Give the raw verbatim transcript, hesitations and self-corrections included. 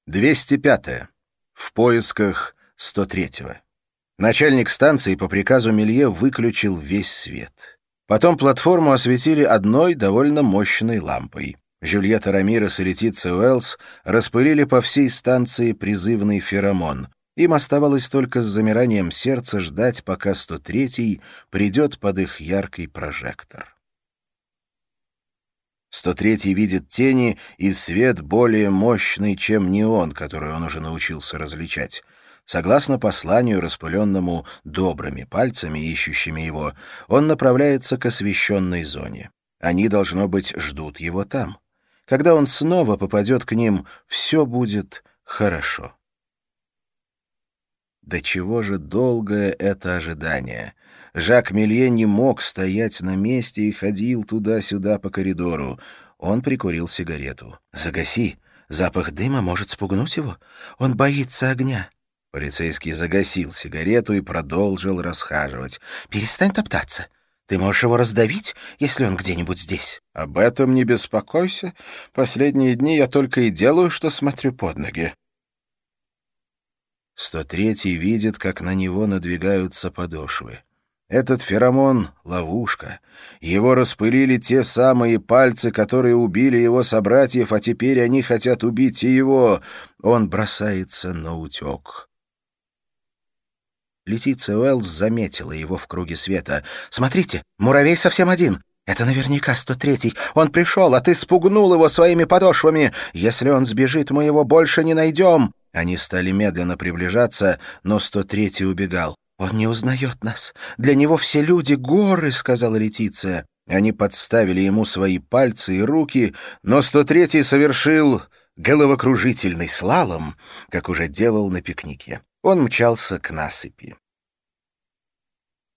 двести пятое. В поисках сто третьего. Начальник станции по приказу Мелье выключил весь свет. Потом платформу осветили одной довольно мощной лампой. Жюльетта Рамирес и Летиция Уэллс распылили по всей станции призывный феромон. Им оставалось только с замиранием сердца ждать, пока сто третий придет под их яркий прожектор. сто третий видит тени и свет более мощный, чем неон, который он уже научился различать. Согласно посланию, распыленному добрыми пальцами, ищущими его, он направляется к освещенной зоне. Они, должно быть, ждут его там. Когда он снова попадет к ним, все будет хорошо. До чего же долгое это ожидание! Жак Мелье не мог стоять на месте и ходил туда-сюда по коридору. Он прикурил сигарету. «Загаси! Запах дыма может спугнуть его. Он боится огня». Полицейский загасил сигарету и продолжил расхаживать. «Перестань топтаться. Ты можешь его раздавить, если он где-нибудь здесь». «Об этом не беспокойся. Последние дни я только и делаю, что смотрю под ноги». сто третий видит, как на него надвигаются подошвы. Этот феромон — ловушка. Его распылили те самые пальцы, которые убили его собратьев, а теперь они хотят убить и его. Он бросается на утек. Летиция Уэллс заметила его в круге света. «Смотрите, муравей совсем один. Это наверняка сто третий. Он пришел, а ты спугнул его своими подошвами. Если он сбежит, мы его больше не найдем». Они стали медленно приближаться, но сто третий убегал. «Он не узнает нас. Для него все люди — горы», — сказала Летиция. Они подставили ему свои пальцы и руки, но сто третий совершил головокружительный слалом, как уже делал на пикнике. Он мчался к насыпи.